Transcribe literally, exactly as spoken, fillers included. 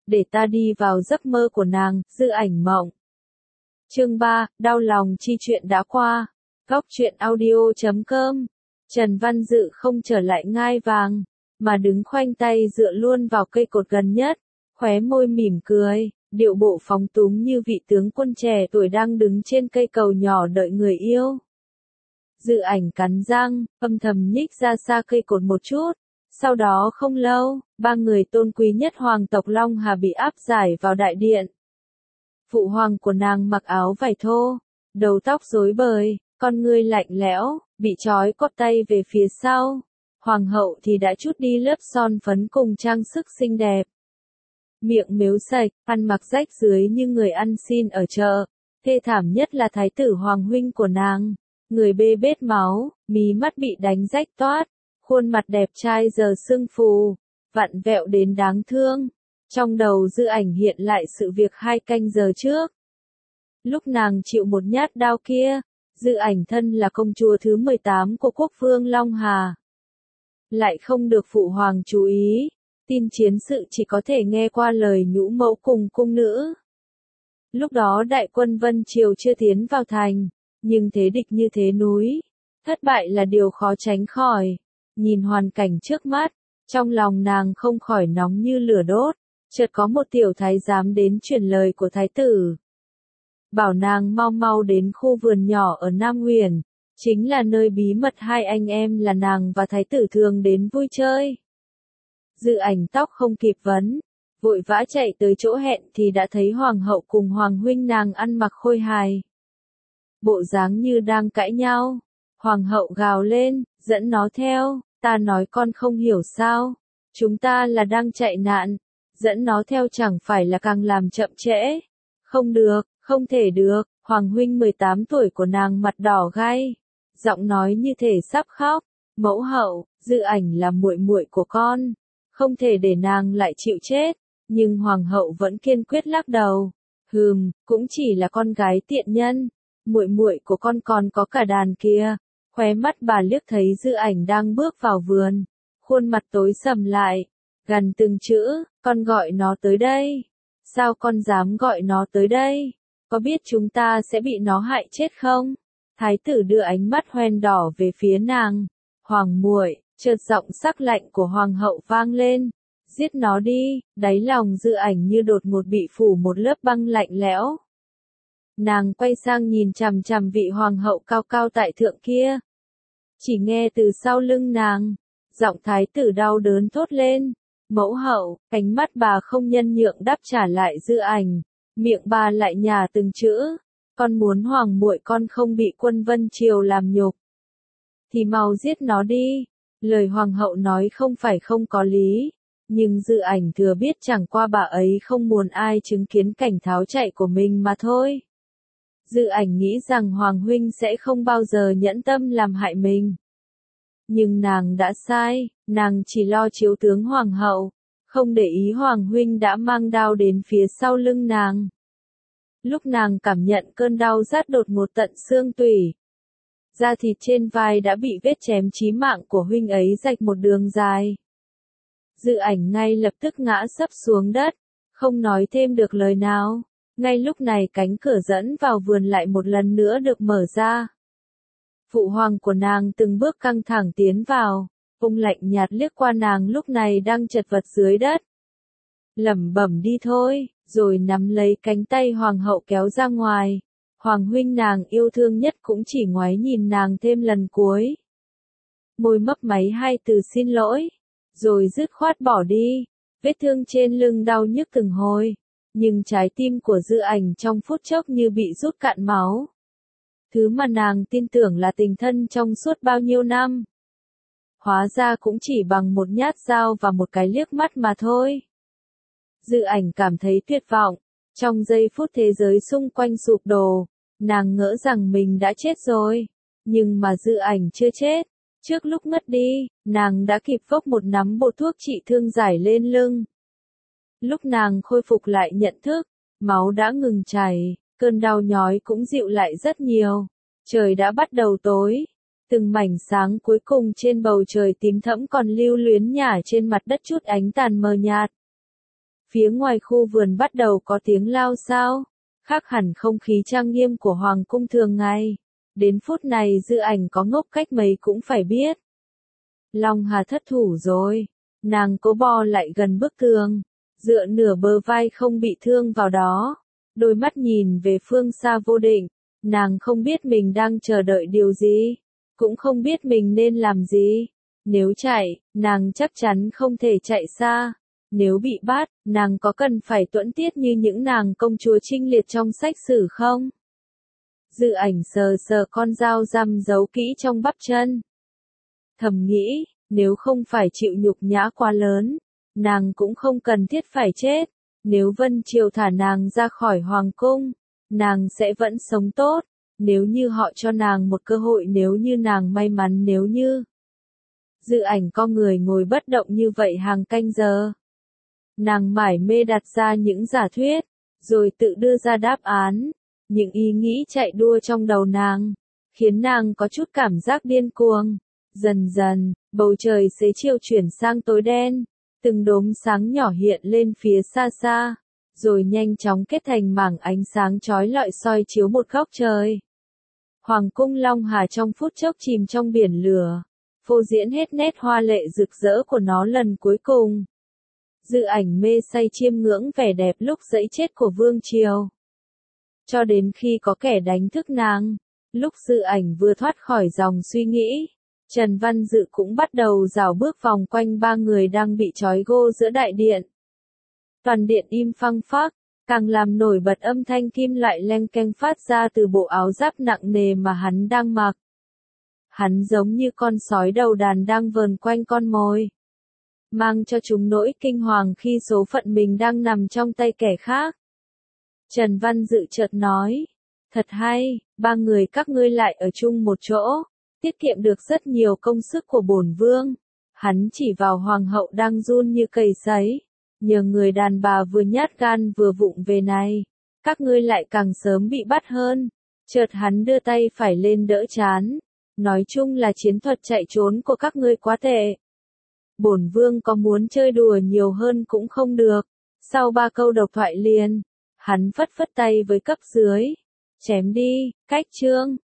để ta đi vào giấc mơ của nàng, Dư Ảnh mộng. Chương ba, đau lòng chi chuyện đã qua. Góc truyện audio chấm com. Trần Văn Dự không trở lại ngai vàng, mà đứng khoanh tay dựa luôn vào cây cột gần nhất, khóe môi mỉm cười, điệu bộ phóng túng như vị tướng quân trẻ tuổi đang đứng trên cây cầu nhỏ đợi người yêu. Dư Ảnh cắn răng, âm thầm nhích ra xa cây cột một chút. Sau đó không lâu, ba người tôn quý nhất hoàng tộc Long Hà bị áp giải vào đại điện. Phụ hoàng của nàng mặc áo vải thô, đầu tóc rối bời, con ngươi lạnh lẽo, bị trói cột tay về phía sau. Hoàng hậu thì đã trút đi lớp son phấn cùng trang sức xinh đẹp. Miệng mếu sạch, ăn mặc rách rưới như người ăn xin ở chợ. Thê thảm nhất là thái tử hoàng huynh của nàng, người bê bết máu, mí mắt bị đánh rách toát, khuôn mặt đẹp trai giờ sưng phù, vặn vẹo đến đáng thương. Trong đầu Dư Ảnh hiện lại sự việc hai canh giờ trước. Lúc nàng chịu một nhát đao kia, Dư Ảnh thân là công chúa thứ mười tám của quốc vương Long Hà. Lại không được phụ hoàng chú ý, tin chiến sự chỉ có thể nghe qua lời nhũ mẫu cùng cung nữ. Lúc đó đại quân Vân Triều chưa tiến vào thành, nhưng thế địch như thế núi, thất bại là điều khó tránh khỏi. Nhìn hoàn cảnh trước mắt, trong lòng nàng không khỏi nóng như lửa đốt, chợt có một tiểu thái giám đến truyền lời của thái tử. Bảo nàng mau mau đến khu vườn nhỏ ở Nam Huyền, chính là nơi bí mật hai anh em là nàng và thái tử thường đến vui chơi. Dư Ảnh tóc không kịp vấn, vội vã chạy tới chỗ hẹn thì đã thấy hoàng hậu cùng hoàng huynh nàng ăn mặc khôi hài. Bộ dáng như đang cãi nhau, hoàng hậu gào lên, dẫn nó theo, ta nói con không hiểu sao, chúng ta là đang chạy nạn, dẫn nó theo chẳng phải là càng làm chậm trễ. Không được, không thể được, hoàng huynh mười tám tuổi của nàng mặt đỏ gay, giọng nói như thể sắp khóc, mẫu hậu, Dư Ảnh là muội muội của con, không thể để nàng lại chịu chết, nhưng hoàng hậu vẫn kiên quyết lắc đầu, hừm, cũng chỉ là con gái tiện nhân, muội muội của con còn có cả đàn kia. Khóe mắt bà liếc thấy Dư Ảnh đang bước vào vườn, khuôn mặt tối sầm lại, gần từng chữ, con gọi nó tới đây. Sao con dám gọi nó tới đây? Có biết chúng ta sẽ bị nó hại chết không? Thái tử đưa ánh mắt hoen đỏ về phía nàng. Hoàng muội, chợt giọng sắc lạnh của hoàng hậu vang lên. Giết nó đi, đáy lòng Dư Ảnh như đột ngột bị phủ một lớp băng lạnh lẽo. Nàng quay sang nhìn chằm chằm vị hoàng hậu cao cao tại thượng kia. Chỉ nghe từ sau lưng nàng, giọng thái tử đau đớn thốt lên. Mẫu hậu, ánh mắt bà không nhân nhượng đáp trả lại Dư Ảnh, miệng bà lại nhả từng chữ, con muốn hoàng muội con không bị quân Vân Triều làm nhục, thì mau giết nó đi. Lời hoàng hậu nói không phải không có lý, nhưng Dư Ảnh thừa biết chẳng qua bà ấy không muốn ai chứng kiến cảnh tháo chạy của mình mà thôi. Dư Ảnh nghĩ rằng hoàng huynh sẽ không bao giờ nhẫn tâm làm hại mình. Nhưng nàng đã sai, nàng chỉ lo chiếu tướng hoàng hậu, không để ý hoàng huynh đã mang đao đến phía sau lưng nàng. Lúc nàng cảm nhận cơn đau rát đột ngột tận xương tủy, da thịt trên vai đã bị vết chém chí mạng của huynh ấy rạch một đường dài. Dư Ảnh ngay lập tức ngã sấp xuống đất, không nói thêm được lời nào. Ngay lúc này cánh cửa dẫn vào vườn lại một lần nữa được mở ra. Phụ hoàng của nàng từng bước căng thẳng tiến vào, ông lạnh nhạt liếc qua nàng lúc này đang chật vật dưới đất. Lẩm bẩm đi thôi, rồi nắm lấy cánh tay hoàng hậu kéo ra ngoài. Hoàng huynh nàng yêu thương nhất cũng chỉ ngoái nhìn nàng thêm lần cuối. Môi mấp máy hai từ xin lỗi, rồi dứt khoát bỏ đi, vết thương trên lưng đau nhức từng hồi. Nhưng trái tim của Dư Ảnh trong phút chốc như bị rút cạn máu. Thứ mà nàng tin tưởng là tình thân trong suốt bao nhiêu năm. Hóa ra cũng chỉ bằng một nhát dao và một cái liếc mắt mà thôi. Dư Ảnh cảm thấy tuyệt vọng. Trong giây phút thế giới xung quanh sụp đổ, nàng ngỡ rằng mình đã chết rồi. Nhưng mà Dư Ảnh chưa chết. Trước lúc ngất đi, nàng đã kịp vốc một nắm bột thuốc trị thương giải lên lưng. Lúc nàng khôi phục lại nhận thức, máu đã ngừng chảy, cơn đau nhói cũng dịu lại rất nhiều. Trời đã bắt đầu tối, từng mảnh sáng cuối cùng trên bầu trời tím thẫm còn lưu luyến nhả trên mặt đất chút ánh tàn mờ nhạt. Phía ngoài khu vườn bắt đầu có tiếng lao xao, khác hẳn không khí trang nghiêm của hoàng cung thường ngày. Đến phút này Dư Ảnh có ngốc cách mấy cũng phải biết. Long Hà thất thủ rồi, nàng cố bò lại gần bức tường, dựa nửa bờ vai không bị thương vào đó, đôi mắt nhìn về phương xa vô định, nàng không biết mình đang chờ đợi điều gì, cũng không biết mình nên làm gì. Nếu chạy, nàng chắc chắn không thể chạy xa. Nếu bị bắt, nàng có cần phải tuẫn tiết như những nàng công chúa trinh liệt trong sách sử không? Dư Ảnh sờ sờ con dao răm giấu kỹ trong bắp chân. Thầm nghĩ, nếu không phải chịu nhục nhã quá lớn, nàng cũng không cần thiết phải chết. Nếu Vân Triều thả nàng ra khỏi hoàng cung, nàng sẽ vẫn sống tốt. Nếu như họ cho nàng một cơ hội, nếu như nàng may mắn, nếu như... Dư Ảnh con người ngồi bất động như vậy hàng canh giờ. Nàng mải mê đặt ra những giả thuyết, rồi tự đưa ra đáp án. Những ý nghĩ chạy đua trong đầu nàng, khiến nàng có chút cảm giác điên cuồng. Dần dần, bầu trời xế chiều chuyển sang tối đen, từng đốm sáng nhỏ hiện lên phía xa xa, rồi nhanh chóng kết thành mảng ánh sáng chói lọi soi chiếu một góc trời. Hoàng cung Long Hà trong phút chốc chìm trong biển lửa, phô diễn hết nét hoa lệ rực rỡ của nó lần cuối cùng. Dư Ảnh mê say chiêm ngưỡng vẻ đẹp lúc dẫy chết của Vương Triều. Cho đến khi có kẻ đánh thức nàng, lúc Dư Ảnh vừa thoát khỏi dòng suy nghĩ, Trần Văn Dự cũng bắt đầu rảo bước vòng quanh ba người đang bị trói gô giữa đại điện. Toàn điện im phăng phắc, càng làm nổi bật âm thanh kim loại leng keng phát ra từ bộ áo giáp nặng nề mà hắn đang mặc. Hắn giống như con sói đầu đàn đang vờn quanh con mồi, mang cho chúng nỗi kinh hoàng khi số phận mình đang nằm trong tay kẻ khác. Trần Văn Dự chợt nói, thật hay, ba người các ngươi lại ở chung một chỗ, tiết kiệm được rất nhiều công sức của bổn vương. Hắn chỉ vào hoàng hậu đang run như cầy sấy, nhờ người đàn bà vừa nhát gan vừa vụng về này, các ngươi lại càng sớm bị bắt hơn. Chợt hắn đưa tay phải lên đỡ trán, nói chung là chiến thuật chạy trốn của các ngươi quá tệ. Bổn vương có muốn chơi đùa nhiều hơn cũng không được. Sau ba câu độc thoại liền, hắn phất phất tay với cấp dưới, chém đi, cách chương.